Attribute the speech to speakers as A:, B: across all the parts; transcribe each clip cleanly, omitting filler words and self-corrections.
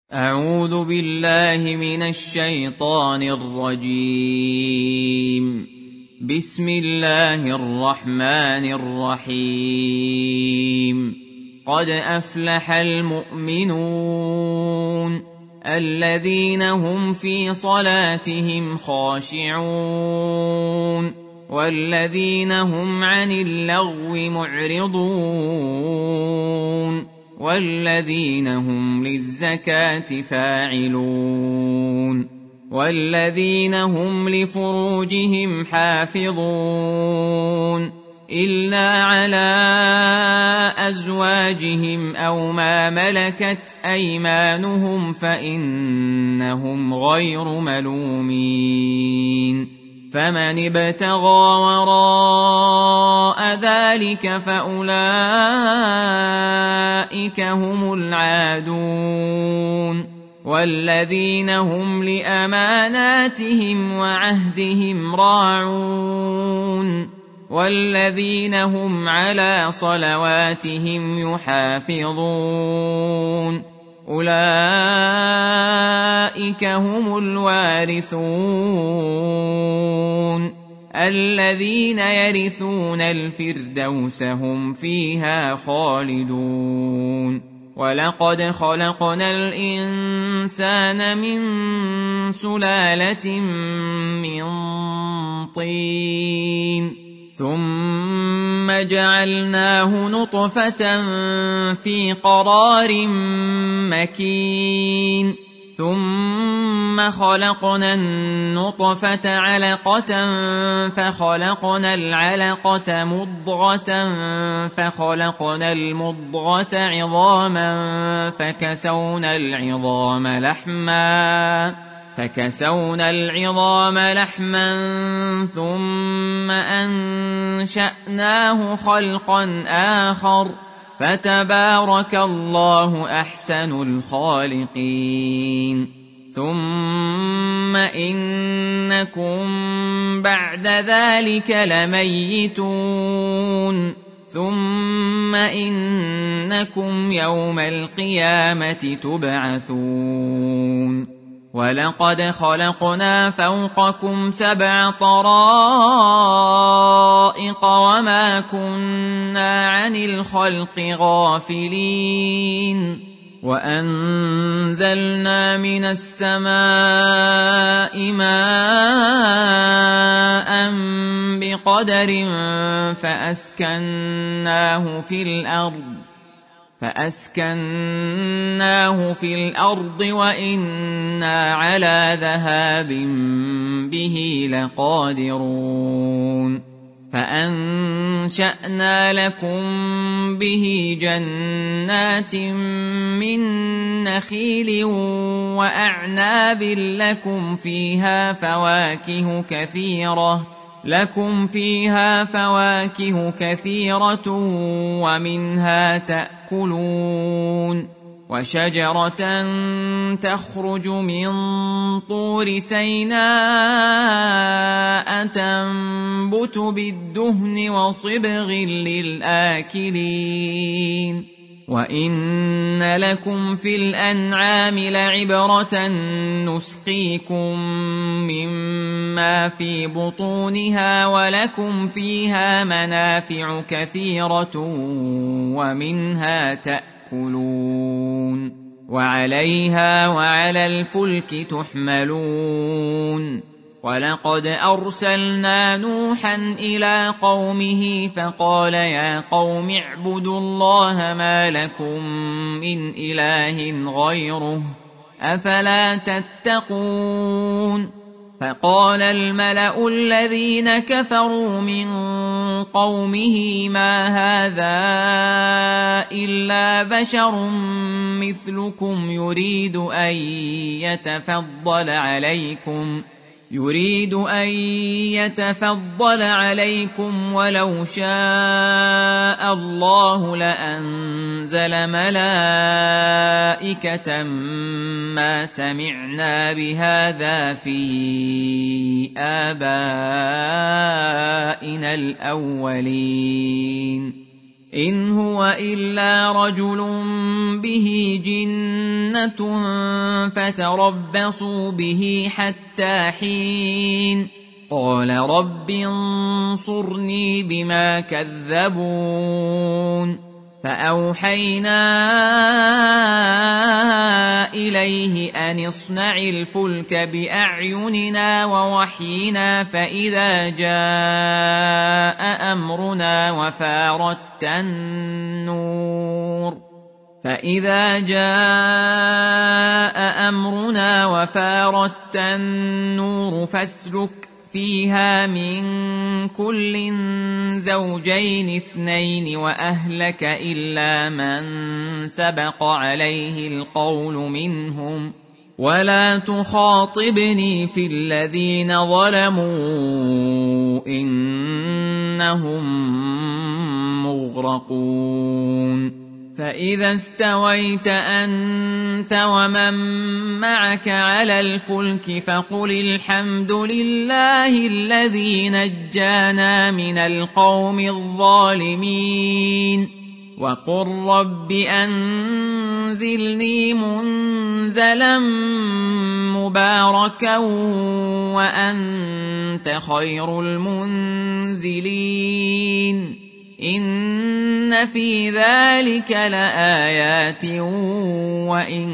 A: أعوذ بالله من الشيطان الرجيم. بسم الله الرحمن الرحيم. قد أفلح المؤمنون الذين هم في صلاتهم خاشعون والذين هم عن اللغو معرضون والذين هم للزكاة فاعلون والذين هم لفروجهم حافظون إلا على أزواجهم أو ما ملكت أيمانهم فإنهم غير ملومين. فمن ابتغى وراء ذلك فأولئك هم العادون والذين هم لأماناتهم وعهدهم راعون والذين هم على صلواتهم يحافظون أولئك هم الوارثون الذين يرثون الفردوس هم فيها خالدون. ولقد خلقنا الإنسان من سلالة من طين ثم جعلناه نطفة في قرار مكين ثم خلقنا النطفة علقة فخلقنا العلقة مضغة فخلقنا المضغة عظاما فكسونا العظام لحما ثم أنشأناه خلقا آخر فتبارك الله أحسن الخالقين. ثم إنكم بعد ذلك لميتون ثم إنكم يوم القيامة تبعثون. ولقد خلقنا فوقكم 7 طرائق وما كنا عن الخلق غافلين. وأنزلنا من السماء ماء بقدر فأسكناه في الأرض وإنا على ذهاب به لقادرون. فأنشأنا لكم به جنات من نخيل وأعناب لكم فيها فواكه كثيرة ومنها تأكلون. وشجرة تخرج من طور سيناء تنبت بالدهن وصبغ للآكلين. وإن لكم في الأنعام لعبرة نسقيكم مما في بطونها ولكم فيها منافع كثيرة ومنها تأكلون وعليها وعلى الفلك تحملون. ولقد أرسلنا نوحا إلى قومه فقال يا قوم اعبدوا الله ما لكم من إله غيره أفلا تتقون. فقال الملأ الذين كفروا من قومه ما هذا إلا بشر مثلكم يريد أن يتفضل عليكم ولو شاء الله لأنزل ملائكة ما سمعنا بهذا في آبائنا الأولين. إن هو إلا رجل به جنة فتربصوا به حتى حين قال رب انصرني بما كذبون فأوحينا إليه أن اصنع الفلك بأعيننا ووحينا فإذا جاء أمرنا وفارت النور فاسلك فيها من كل زوجين اثنين وأهلك إلا من سبق عليه القول منهم ولا تخاطبني في الذين ظلموا إنهم مغرقون فإذا استويت أنت ومن معك على الفلك فقل الحمد لله الذي نجانا من القوم الظالمين وقل رب أنزلني منزلا مباركا وأنت خير المنزلين إن في ذلك لآيات وإن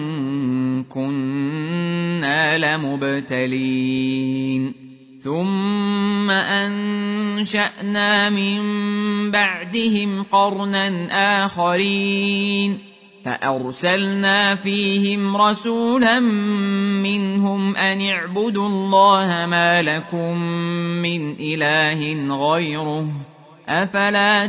A: كنا لمبتلين ثم أنشأنا من بعدهم قرنا آخرين فأرسلنا فيهم رسولا منهم أن اعبدوا الله ما لكم من إله غيره أفلا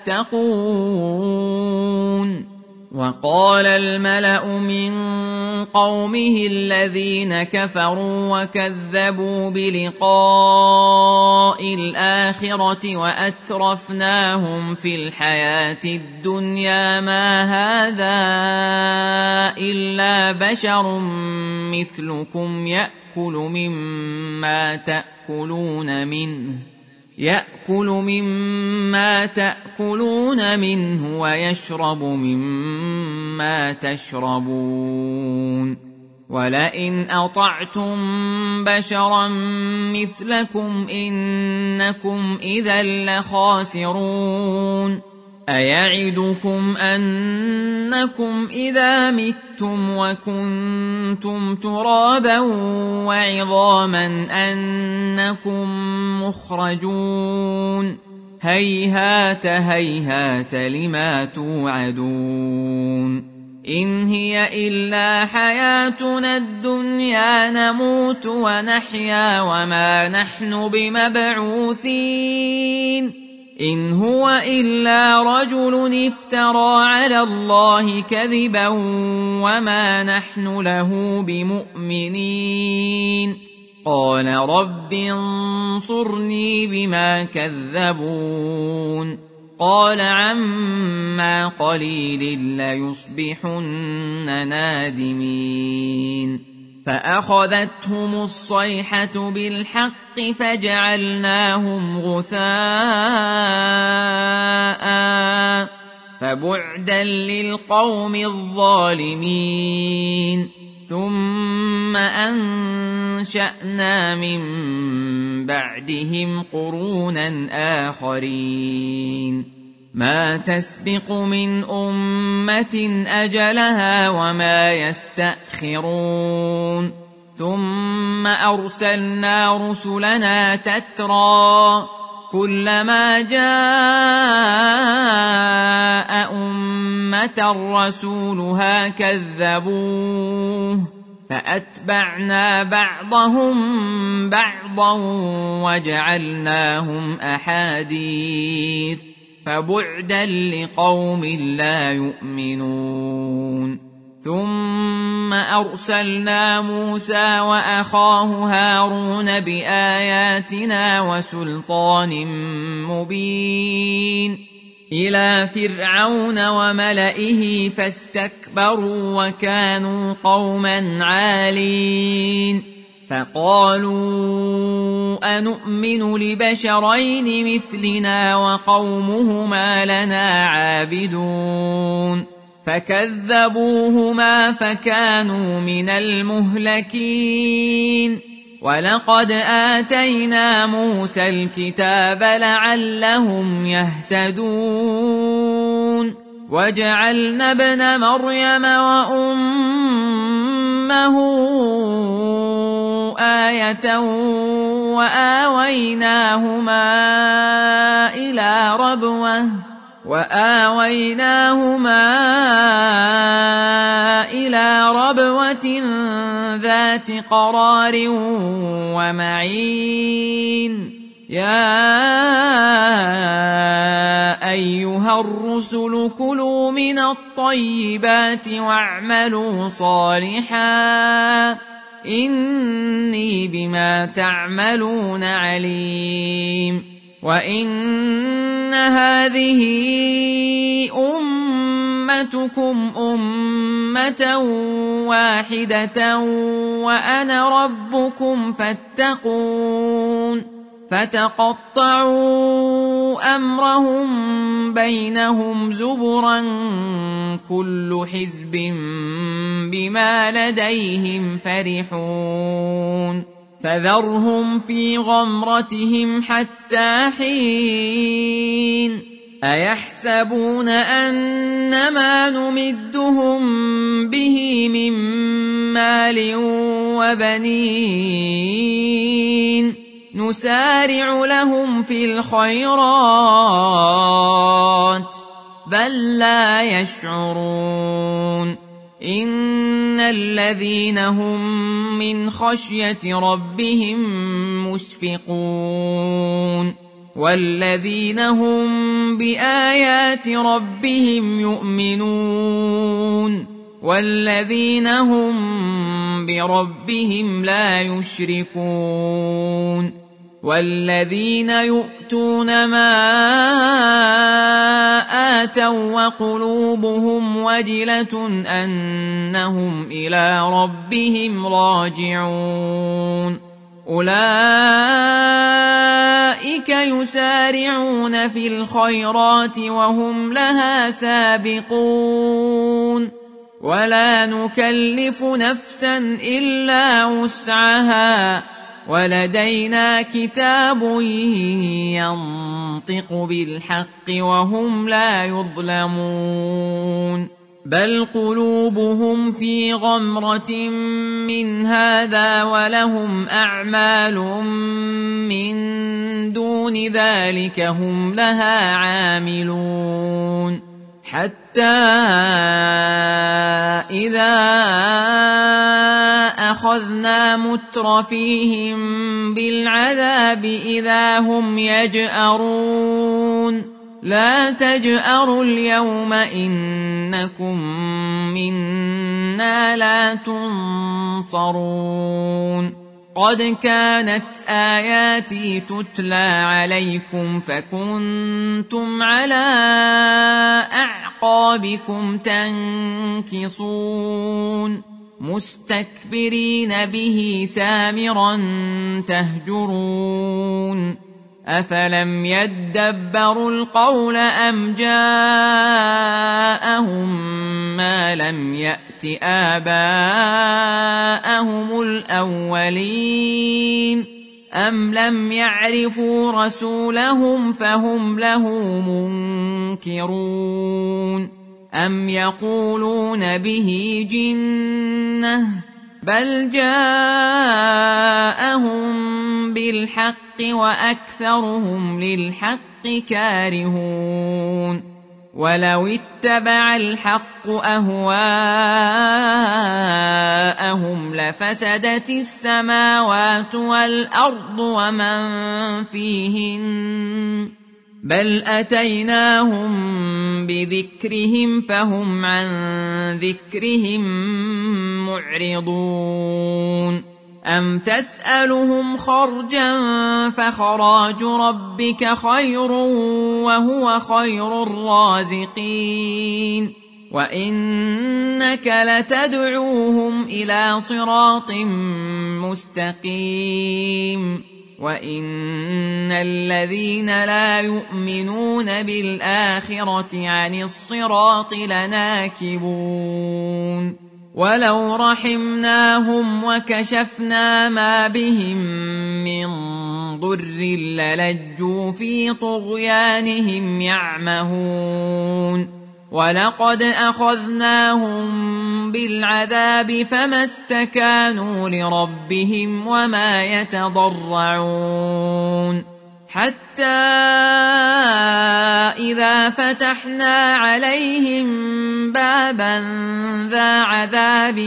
A: تتقون وقال الملأ من قومه الذين كفروا وكذبوا بلقاء الآخرة وأترفناهم في الحياة الدنيا ما هذا إلا بشر مثلكم يأكل مما تأكلون منه ويشرب مما تشربون ولئن أطعتم بشرا مثلكم إنكم إذا لخاسرون أيعدكم أنكم إذا متم وكنتم ترابا وعظاما أنكم مخرجون هيهات هيهات لما توعدون إن هي إلا حياتنا الدنيا نموت ونحيا وما نحن بمبعوثين إن هو إلا رجل افترى على الله كذبا وما نحن له بمؤمنين قال رب انصرني بما كذبون قال عما قليل ليصبحن نادمين فأخذتهم الصيحة بالحق فجعلناهم غثاء فبعدا للقوم الظالمين ثم أنشأنا من بعدهم قرونا آخرين ما تسبق من أمة أجلها وما يستأخرون ثم أرسلنا رسلنا تترى كلما جاء أمة رسولها كذبوه فأتبعنا بعضهم بعضا وجعلناهم أحاديث فبعدا لقوم لا يؤمنون ثم أرسلنا موسى وأخاه هارون بآياتنا وسلطان مبين إلى فرعون وملئه فاستكبروا وكانوا قوما عالين فقالوا أنؤمن لبشرين مثلنا وقومهما لنا عابدون فكذبوهما فكانوا من المهلكين ولقد آتينا موسى الكتاب لعلهم يهتدون وجعلنا ابن مريم وأمه آية وآويناهما إلى ربوة ذات قرار ومعين يا أيها الرسل كلوا من الطيبات واعملوا صالحا إني بما تعملون عليم وإن هذه أمتكم أمة واحدة وأنا ربكم فاتقون فتقطعوا أمرهم بينهم زبرا كل حزب بما لديهم فرحون فذرهم في غمرتهم حتى حين أيحسبون أنما نمدهم به من مال وبنين نسارع لهم في الخيرات بل لا يشعرون إن الذين هم من خشية ربهم مشفقون والذين هم بآيات ربهم يؤمنون والذين هم بربهم لا يشركون والذين يؤتون ما آتوا وقلوبهم وجلة أنهم إلى ربهم راجعون أولئك يسارعون في الخيرات وهم لها سابقون ولا نكلف نفسا إلا وسعها ولدينا كتاب ينطق بالحق وهم لا يظلمون بل قلوبهم في غمرة من هذا ولهم أعمال من دون ذلك هم لها عاملون حتى إذا أخذنا مترفيهم بالعذاب إذا هم يجأرون لا تجأروا اليوم إنكم منا لا تنصرون قد كانت آياتي تتلى عليكم فكنتم على أعقابكم تنكصون مستكبرين به سامرا تهجرون أفلم يدبروا القول أم جاءهم ما لم يأت آباءهم الأولين أم لم يعرفوا رسولهم فهم له منكرون أم يقولون به جنة بل جاءهم بالحق وأكثرهم للحق كارهون ولو اتبع الحق أهواءهم لفسدت السماوات والأرض ومن فيهن بل أتيناهم بذكرهم فهم عن ذكرهم معرضون أم تسألهم خرجا فخراج ربك خير وهو خير الرازقين وإنك لتدعوهم إلى صراط مستقيم وإن الذين لا يؤمنون بالآخرة عن الصراط لناكبون ولو رحمناهم وكشفنا ما بهم من ضر للجوا في طغيانهم يعمهون ولقد أخذناهم بالعذاب فما استكانوا لربهم وما يتضرعون حتى إذا فتحنا عليهم بابا ذا عذاب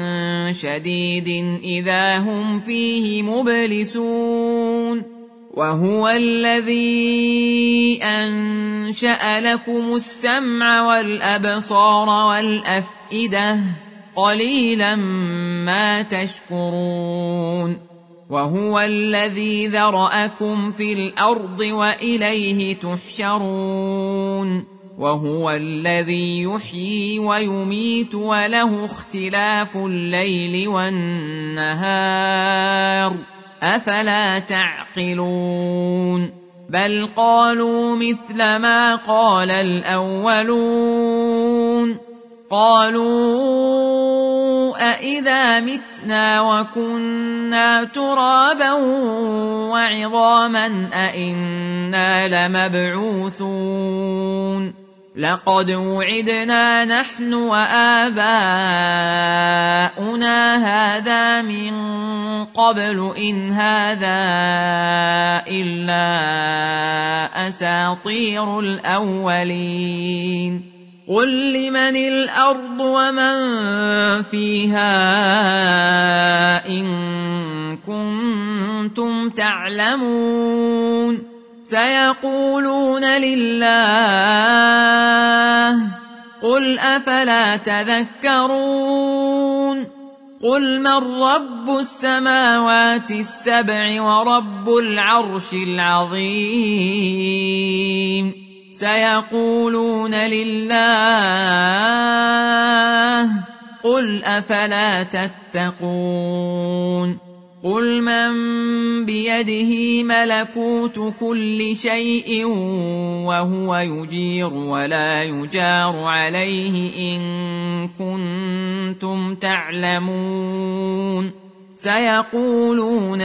A: شديد إذا هم فيه مبلسون وهو الذي أنشأ لكم السمع والأبصار والأفئدة قليلا ما تشكرون وهو الذي ذرأكم في الأرض وإليه تحشرون وهو الذي يحيي ويميت وله اختلاف الليل والنهار أفلا تعقلون بل قالوا مثل ما قال الأولون قالوا أإذا متنا وكنا ترابا وعظاما أإنا لمبعوثون لقد وعدنا نحن وآباؤنا هذا من قبل إن هذا إلا أساطير الأولين قل لمن الأرض ومن فيها إن كنتم تعلمون سيقولون لله قل أفلا تذكرون قل من رب السماوات السبع ورب العرش العظيم سيقولون لله قل أفلا تتقون قل من بيده ملكوت كل شيء وهو يجير ولا يجار عليه إن كنتم تعلمون سيقولون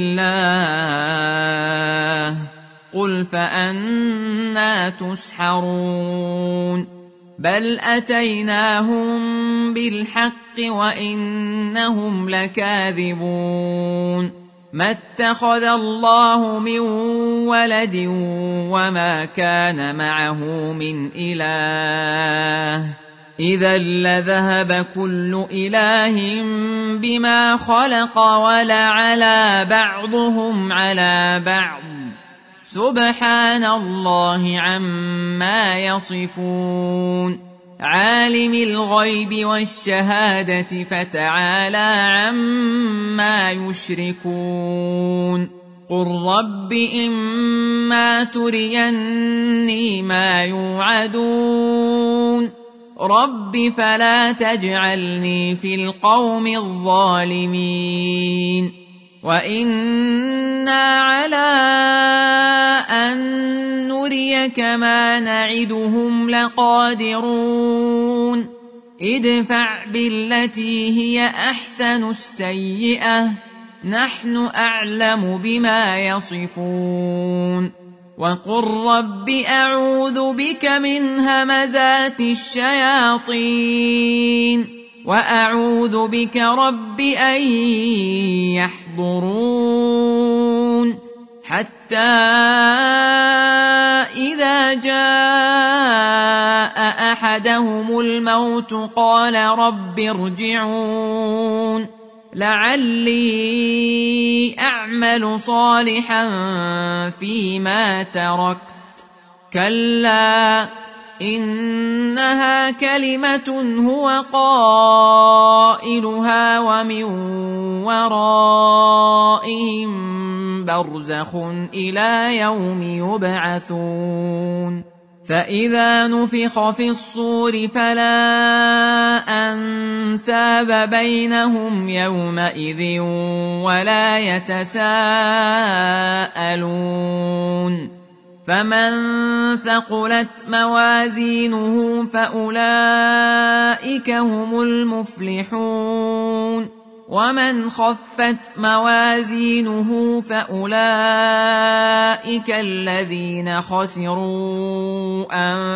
A: لله قل فأنى تسحرون بل أتيناهم بالحق وإنهم لكاذبون ما اتخذ الله من ولد وما كان معه من إله إذا لذهب كل إله بما خلق ولعلى بعضهم على بعض سبحان الله عما يصفون عالم الغيب والشهادة فتعالى عما يشركون قل رب إما تريني ما يوعدون رب فلا تجعلني في القوم الظالمين وإنا على أن نريك ما نعدهم لقادرون ادفع بالتي هي أحسن السيئة نحن أعلم بما يصفون وقل رب أعوذ بك من همزات الشياطين وأعوذ بك رب أن يحضرون حتى إذا جاء أحدهم الموت قال رب ارجعون لعلي أعمل صالحا فيما تركت كلا إنها كلمة هو قائلها ومن ورائهم برزخ إلى يوم يبعثون فإذا نفخ في الصور فلا أنساب بينهم يومئذ ولا يتساءلون فمن ثقلت موازينه فأولئك هم المفلحون ومن خفت موازينه فأولئك الذين خسروا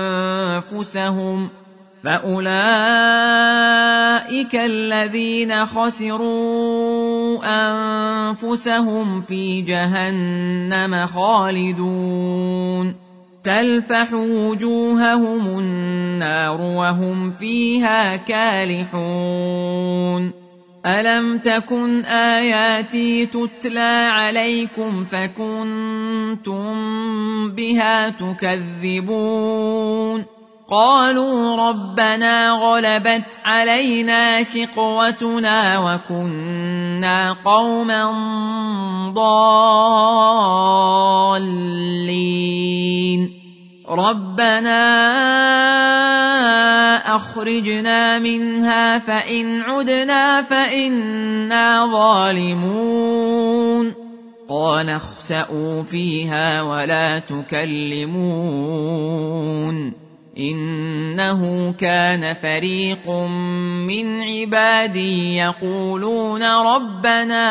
A: أنفسهم في جهنم خالدون تلفح وجوههم النار وهم فيها كالحون ألم تكن آياتي تتلى عليكم فكنتم بها تكذبون قالوا ربنا غلبت علينا شقوتنا وكنا قوما ضالين ربنا أخرجنا منها فإن عدنا فإنا ظالمون قال اخسئوا فيها ولا تكلمون إنه كان فريق من عبادي يقولون ربنا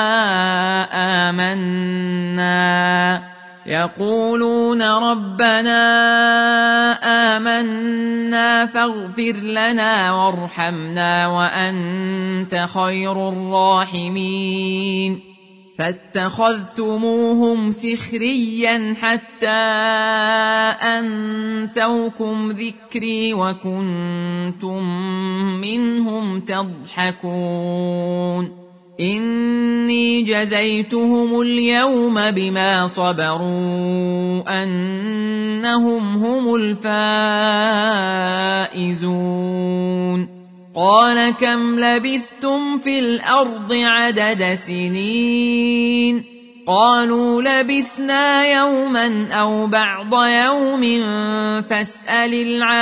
A: آمنا فاغفر لنا وارحمنا وأنت خير الراحمين فاتخذتموهم سخريا حتى أنسوكم ذكري وكنتم منهم تضحكون إني جزيتهم اليوم بما صبروا أنهم هم الفائزون قال كم لبثتم في الأرض عدد سنين قالوا لبثنا يوما أو بعض يوم فاسأل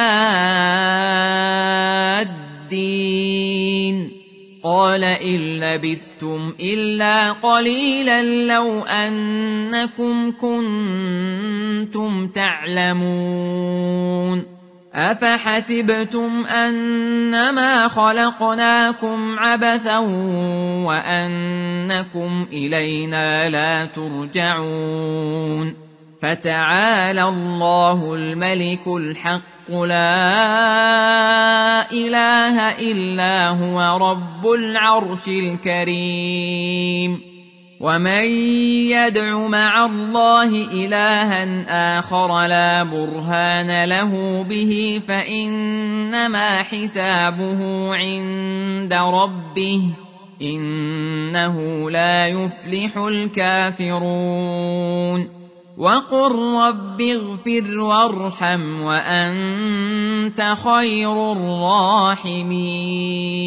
A: العادين قال إن لبثتم إلا قليلا لو أنكم كنتم تعلمون أفحسبتم أنما خلقناكم عبثا وأنكم إلينا لا ترجعون فتعالى الله الملك الحق لا إله إلا هو رب العرش الكريم ومن يدع مع الله إلها آخر لا برهان له به فإنما حسابه عند ربه إنه لا يفلح الكافرون وقل رب اغفر وارحم وأنت خير الراحمين